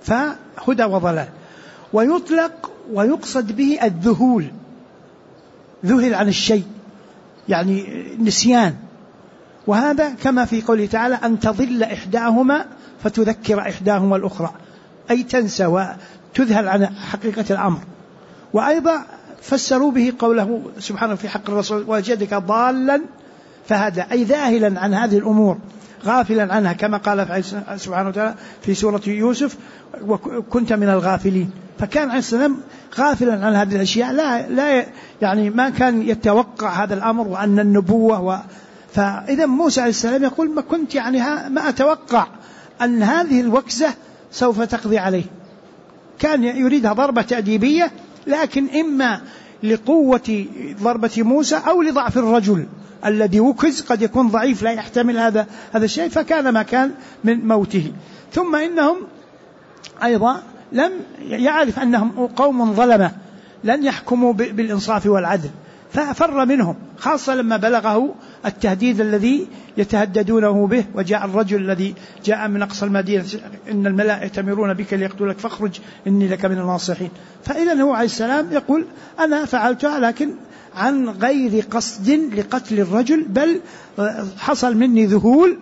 فهدى وضلال. ويطلق ويقصد به الذهول، ذهل عن الشيء يعني نسيان، وهذا كما في قوله تعالى أن تضل إحداهما فتذكر إحداهما الأخرى، أي تنسى وتذهل عن حقيقة الأمر. وأيضا فسروا به قوله سبحانه في حق الرسول وجدك ضالا فهدى، أي ذاهلا عن هذه الأمور غافلا عنها، كما قال سبحانه وتعالى في سورة يوسف وكنت من الغافلين. فكان عليه السلام غافلا عن هذه الأشياء، لا يعني ما كان يتوقع هذا الأمر وأن النبوة فإذا موسى عليه السلام يقول ما كنت يعني ما أتوقع أن هذه الوكزة سوف تقضي عليه. كان يريدها ضربة تأديبية، لكن إما لقوة ضربة موسى أو لضعف الرجل الذي وكز، قد يكون ضعيف لا يحتمل هذا الشيء، فكان ما كان من موته. ثم إنهم أيضا لم يعرف أنهم قوم ظلمة لن يحكموا بالإنصاف والعدل، ففر منهم، خاصة لما بلغه التهديد الذي يتهددونه به، وجاء الرجل الذي جاء من أقصى المدينة إن الملائكة يأتمرون بك ليقتلك فاخرج إني لك من الناصحين. فإذا هو عليه السلام يقول أنا فعلتها لكن عن غير قصد لقتل الرجل، بل حصل مني ذهول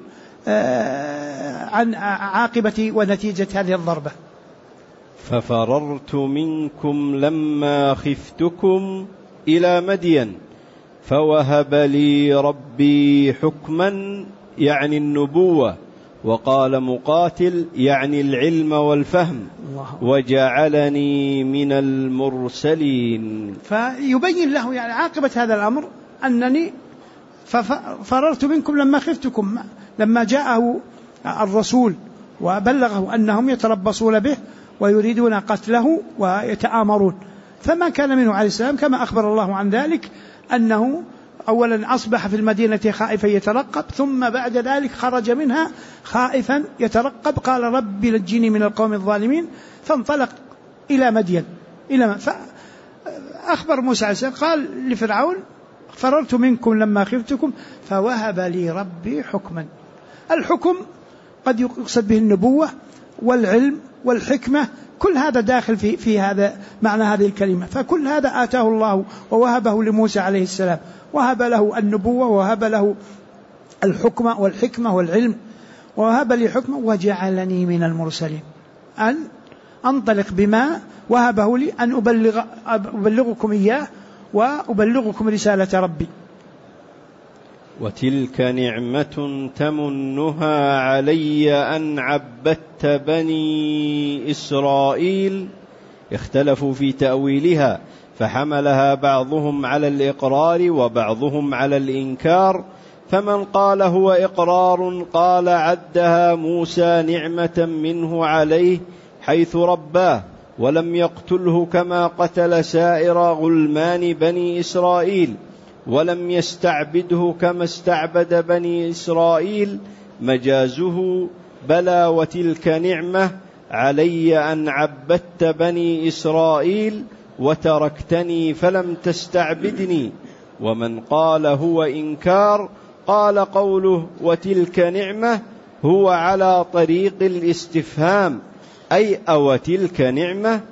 عن عاقبة ونتيجة هذه الضربة. ففررت منكم لما خفتكم إلى مدين فوهب لي ربي حكما يعني النبوة، وقال مقاتل يعني العلم والفهم، وجعلني من المرسلين. فيبين له يعني عاقبة هذا الأمر أنني فررت منكم لما خفتكم، لما جاءه الرسول وبلغه أنهم يتربصون به ويريدون قتله ويتآمرون، فما كان منه عليه السلام كما أخبر الله عن ذلك، أنه أولا أصبح في المدينة خائفا يترقب، ثم بعد ذلك خرج منها خائفا يترقب، قال رب نجني من القوم الظالمين، فانطلق إلى مدين فأخبر موسى عليه السلام قال لفرعون فررت منكم لما خفتكم فوهب لي ربي حكما. الحكم قد يقصد به النبوة والعلم والحكمة، كل هذا داخل في هذا معنى هذه الكلمة، فكل هذا آتاه الله ووهبه لموسى عليه السلام، وهب له النبوة وهب له الحكمة والحكمة والعلم، وهب لي حكمة وجعلني من المرسلين، أن أنطلق بما وهبه لي أن أبلغكم إياه وأبلغكم رسالة ربي. وتلك نعمة تمنها علي أن عبدت بني إسرائيل. اختلفوا في تأويلها، فحملها بعضهم على الإقرار وبعضهم على الإنكار، فمن قال هو إقرار قال عدها موسى نعمة منه عليه حيث رباه ولم يقتله كما قتل سائر غلمان بني إسرائيل، ولم يستعبده كما استعبد بني إسرائيل. مجازه بلى وتلك نعمة علي أن عبدت بني إسرائيل وتركتني فلم تستعبدني. ومن قال هو إنكار قال قوله وتلك نعمة هو على طريق الاستفهام، أي أو تلك نعمة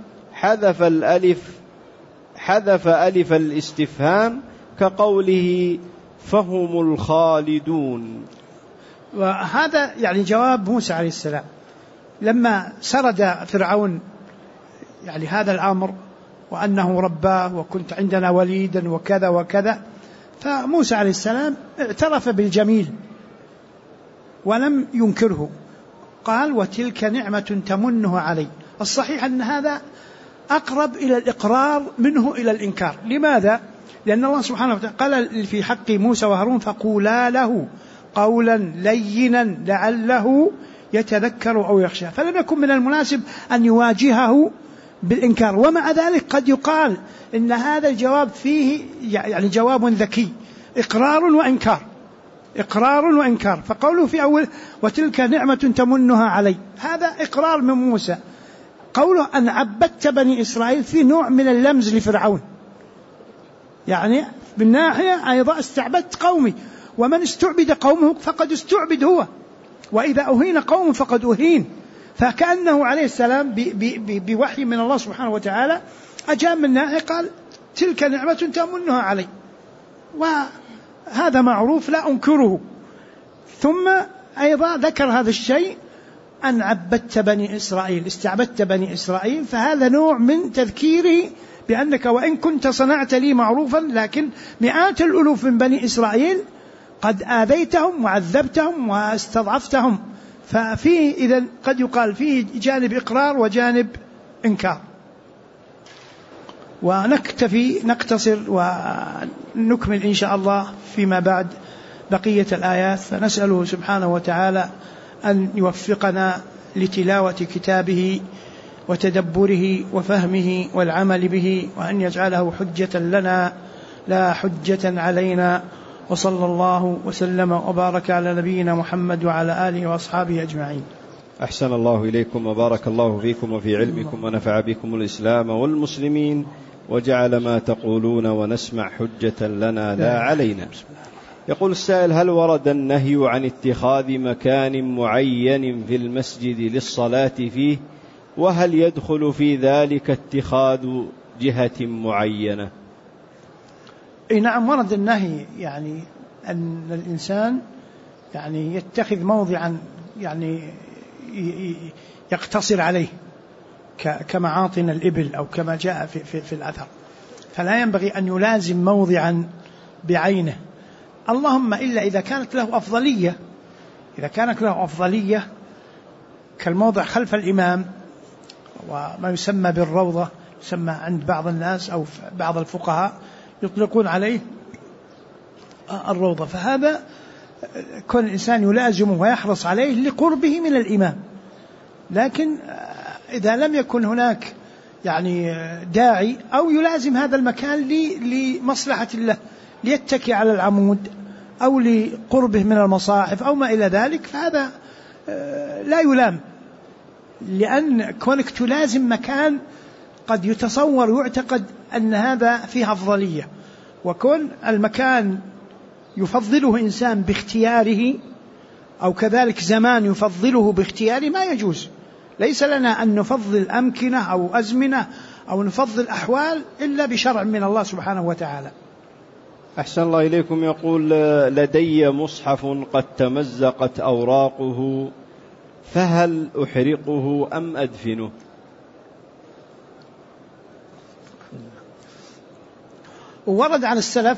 حذف ألف الاستفهام كقوله فهم الخالدون. وهذا يعني جواب موسى عليه السلام لما سرد فرعون يعني هذا الأمر وأنه رباه وكنت عندنا وليدا وكذا وكذا، فموسى عليه السلام اعترف بالجميل ولم ينكره، قال وتلك نعمة تمنه علي. الصحيح أن هذا أقرب إلى الإقرار منه إلى الإنكار. لماذا؟ لأن الله سبحانه وتعالى قال في حق موسى وهارون فقولا له قولا لينا لعله يتذكر أو يخشى، فلم يكن من المناسب أن يواجهه بالإنكار. ومع ذلك قد يقال إن هذا الجواب فيه يعني جواب ذكي، إقرار وإنكار، إقرار وإنكار. فقوله في أول وتلك نعمة تمنها علي، هذا إقرار من موسى. قوله أن عبدت بني إسرائيل في نوع من اللمز لفرعون، يعني بالناحية أيضا استعبدت قومي، ومن استعبد قومه فقد استعبد هو، وإذا أهين قوم فقد أهين. فكأنه عليه السلام بوحي من الله سبحانه وتعالى أجاب من ناحية قال تلك نعمة تمنها علي، وهذا معروف لا أنكره. ثم أيضا ذكر هذا الشيء أن عبدت بني إسرائيل، استعبدت بني إسرائيل، فهذا نوع من تذكيره بأنك وإن كنت صنعت لي معروفا لكن مئات الألوف من بني إسرائيل قد آذيتهم وعذبتهم واستضعفتهم. ففيه إذن قد يقال فيه جانب إقرار وجانب إنكار. ونكتفي نقتصر ونكمل إن شاء الله فيما بعد بقية الآيات، فنسأله سبحانه وتعالى أن يوفقنا لتلاوة كتابه وتدبره وفهمه والعمل به، وأن يجعله حجة لنا لا حجة علينا. وصلى الله وسلم وبارك على نبينا محمد وعلى آله وأصحابه أجمعين. أحسن الله إليكم وبارك الله فيكم وفي علمكم ونفع بكم الإسلام والمسلمين، وجعل ما تقولون ونسمع حجة لنا لا علينا. يقول السائل: هل ورد النهي عن اتخاذ مكان معين في المسجد للصلاة فيه؟ وهل يدخل في ذلك اتخاذ جهة معينة؟ نعم، ورد النهي يعني أن الإنسان يعني يتخذ موضعا يعني يقتصر عليه كمعاطن الإبل أو كما جاء في الأثر، فلا ينبغي أن يلازم موضعا بعينه، اللهم إلا إذا كانت له أفضلية. إذا كانت له أفضلية كالموضع خلف الإمام وما يسمى بالروضة، يسمى عند بعض الناس أو بعض الفقهاء يطلقون عليه الروضة، فهذا كل إنسان يلازمه ويحرص عليه لقربه من الإمام. لكن إذا لم يكن هناك يعني داعي أو يلازم هذا المكان لمصلحة الله، ليتكي على العمود أو لقربه من المصاحف أو ما إلى ذلك، فهذا لا يلام، لأن كونك تلازم مكان قد يتصور ويعتقد أن هذا فيه أفضلية، وكون المكان يفضله إنسان باختياره أو كذلك زمان يفضله باختياره ما يجوز. ليس لنا أن نفضل أمكنة أو أزمنة أو نفضل أحوال إلا بشرع من الله سبحانه وتعالى. أحسن الله إليكم. يقول: لدي مصحف قد تمزقت أوراقه، فهل أحرقه أم أدفنه؟ ورد عن السلف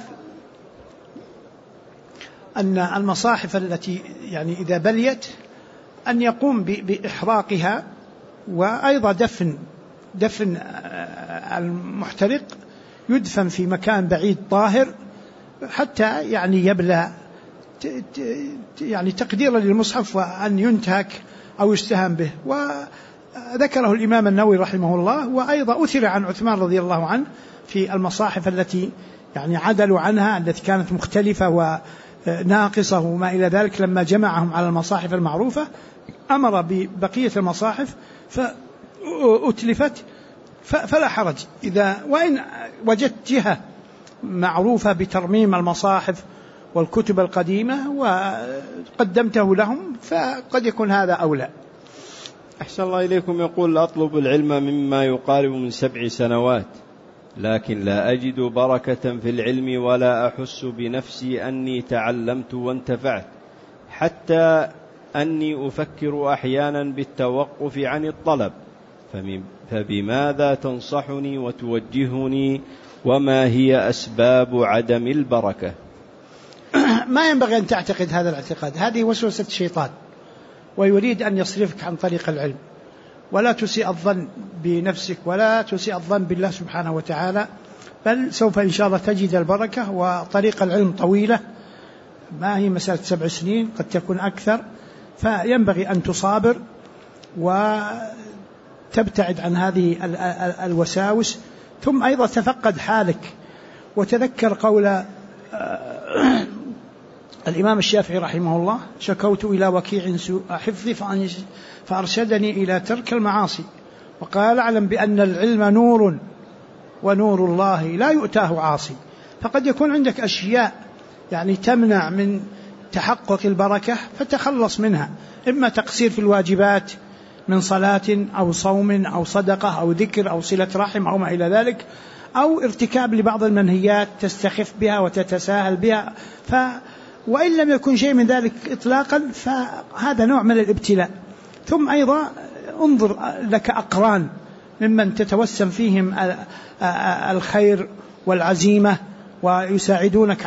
أن المصاحف التي يعني إذا بليت أن يقوم بإحراقها، وأيضا دفن المحترق يدفن في مكان بعيد طاهر حتى يعني يبلى، يعني تقديرا للمصحف وأن ينتهك أو يستهان به. وذكره الإمام النووي رحمه الله. وأيضا أثر عن عثمان رضي الله عنه في المصاحف التي يعني عدلوا عنها، التي كانت مختلفة وناقصة وما إلى ذلك، لما جمعهم على المصاحف المعروفة أمر ببقية المصاحف فأتلفت، فلا حرج وإن وجدت جهة معروفة بترميم المصاحف والكتب القديمة وقدمته لهم فقد يكون هذا أولى. أحسن الله إليكم. يقول: أطلب العلم مما يقارب من 7 سنوات، لكن لا أجد بركة في العلم ولا أحس بنفسي أني تعلمت وانتفعت، حتى أني أفكر أحيانا بالتوقف عن الطلب، فبماذا تنصحني وتوجهني، وما هي أسباب عدم البركة؟ ما ينبغي أن تعتقد هذا الاعتقاد، هذه وسوسة الشيطان ويريد أن يصرفك عن طريق العلم. ولا تسيء الظن بنفسك ولا تسيء الظن بالله سبحانه وتعالى، بل سوف إن شاء الله تجد البركة. وطريق العلم طويلة، ما هي مسألة 7 سنين، قد تكون أكثر، فينبغي أن تصابر وتبتعد عن هذه الوساوس. ثم أيضا تفقد حالك وتذكر قول الإمام الشافعي رحمه الله: شكوت إلى وكيع سوء حفظي فأرشدني إلى ترك المعاصي، وقال: أعلم بأن العلم نور ونور الله لا يؤتاه عاصي. فقد يكون عندك أشياء يعني تمنع من تحقق البركة فتخلص منها، إما تقصير في الواجبات من صلاة أو صوم أو صدقة أو ذكر أو صلة رحم أو ما إلى ذلك، أو ارتكاب لبعض المنهيات تستخف بها وتتساهل بها، وإن لم يكن شيء من ذلك إطلاقا فهذا نوع من الابتلاء. ثم أيضا انظر لك أقران ممن تتوسم فيهم الخير والعزيمة ويساعدونك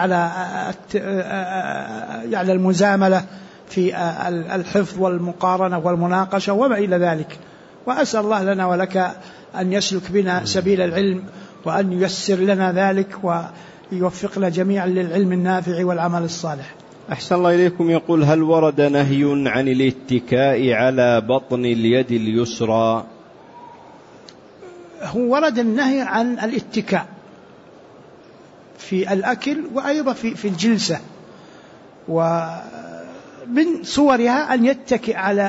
على المزاملة في الحفظ والمقارنة والمناقشة وما إلى ذلك. وأسأل الله لنا ولك أن يسلك بنا سبيل العلم وأن ييسر لنا ذلك ويوفقنا جميعا للعلم النافع والعمل الصالح. أحسن الله إليكم. يقول: هل ورد نهي عن الاتكاء على بطن اليد اليسرى؟ هو ورد النهي عن الاتكاء في الأكل وأيضا في الجلسة، ومن صورها أن يتكئ على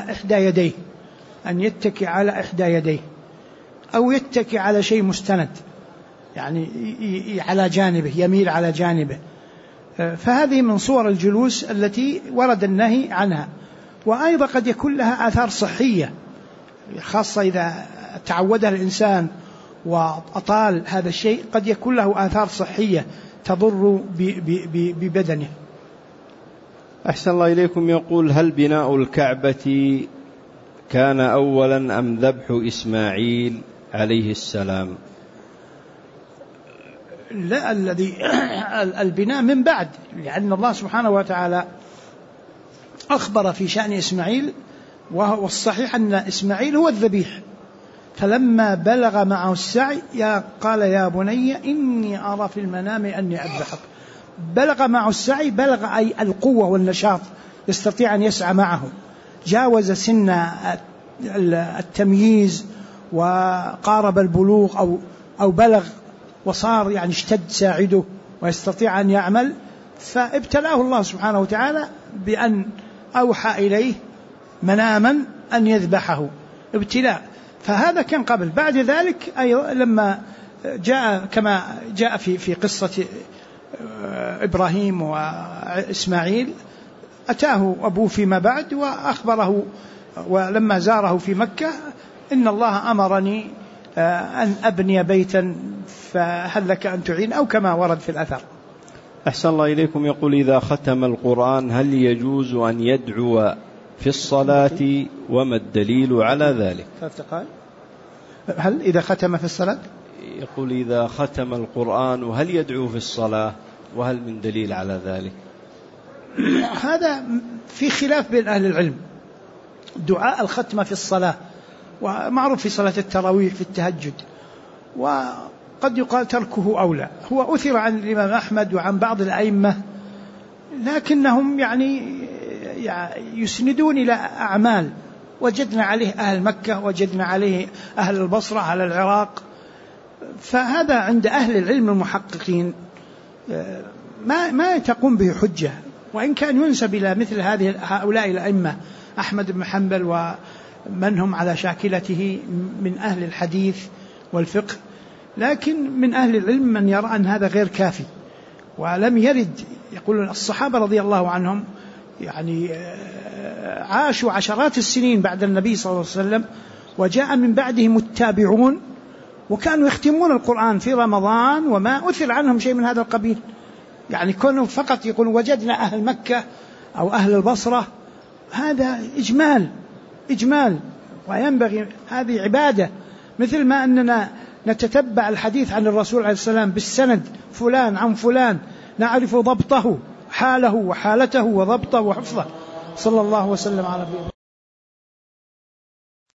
إحدى يديه، أو يتكئ على شيء مستند، يعني على جانبه، يميل على جانبه. فهذه من صور الجلوس التي ورد النهي عنها. وأيضا قد يكون لها آثار صحية، خاصة إذا تعودها الإنسان وأطال هذا الشيء قد يكون له آثار صحية تضر ببدنه. أحسن الله إليكم. يقول: هل بناء الكعبة كان أولا أم ذبح إسماعيل عليه السلام؟ لا، البناء من بعد، لأن الله سبحانه وتعالى أخبر في شأن إسماعيل، والصحيح أن إسماعيل هو الذبيح. فلما بلغ معه السعي قال: يا بني إني أرى في المنام أني أذبحك. بلغ معه السعي، بلغ أي القوة والنشاط، يستطيع أن يسعى معه، جاوز سن التمييز وقارب البلوغ أو بلغ وصار يعني اشتد ساعده ويستطيع أن يعمل. فابتلاه الله سبحانه وتعالى بأن أوحى إليه مناما أن يذبحه، ابتلاء. فهذا كان قبل. بعد ذلك أيضا لما جاء كما جاء في قصة إبراهيم وإسماعيل، أتاه أبوه فيما بعد وأخبره، ولما زاره في مكة: إن الله أمرني أن أبني بيتا فهل لك أن تعين، أو كما ورد في الأثر. أحسن الله إليكم. يقول: إذا ختم القرآن هل يجوز أن يدعو في الصلاة، وما الدليل على ذلك؟ هل إذا ختم في الصلاة؟ يقول: إذا ختم القرآن وهل يدعو في الصلاة، وهل من دليل على ذلك؟ هذا في خلاف بين أهل العلم. دعاء الختمة في الصلاة ومعروف في صلاة التراويح في التهجد، وقد يقال تركه أولى. هو أثر عن الإمام أحمد وعن بعض الأئمة، لكنهم يعني يسندون إلى أعمال وجدنا عليه أهل مكة، وجدنا عليه أهل البصرة، أهل العراق. فهذا عند أهل العلم المحققين ما تقوم به حجة، وإن كان ينسب إلى مثل هؤلاء الأئمة أحمد بن حنبل ومن هم على شاكلته من أهل الحديث والفقه، لكن من أهل العلم من يرى أن هذا غير كافي. ولم يرد، يقولون الصحابة رضي الله عنهم يعني عاشوا عشرات السنين بعد النبي صلى الله عليه وسلم، وجاء من بعدهم التابعون وكانوا يختمون القرآن في رمضان، وما أثر عنهم شيء من هذا القبيل. يعني كانوا فقط يقولون وجدنا أهل مكة أو أهل البصرة. هذا إجمال، وينبغي هذه عبادة، مثل ما أننا نتتبع الحديث عن الرسول عليه السلام بالسند، فلان عن فلان، نعرف ضبطه، حاله وحالته وضبطه وحفظه، صلى الله وسلم على نبينا.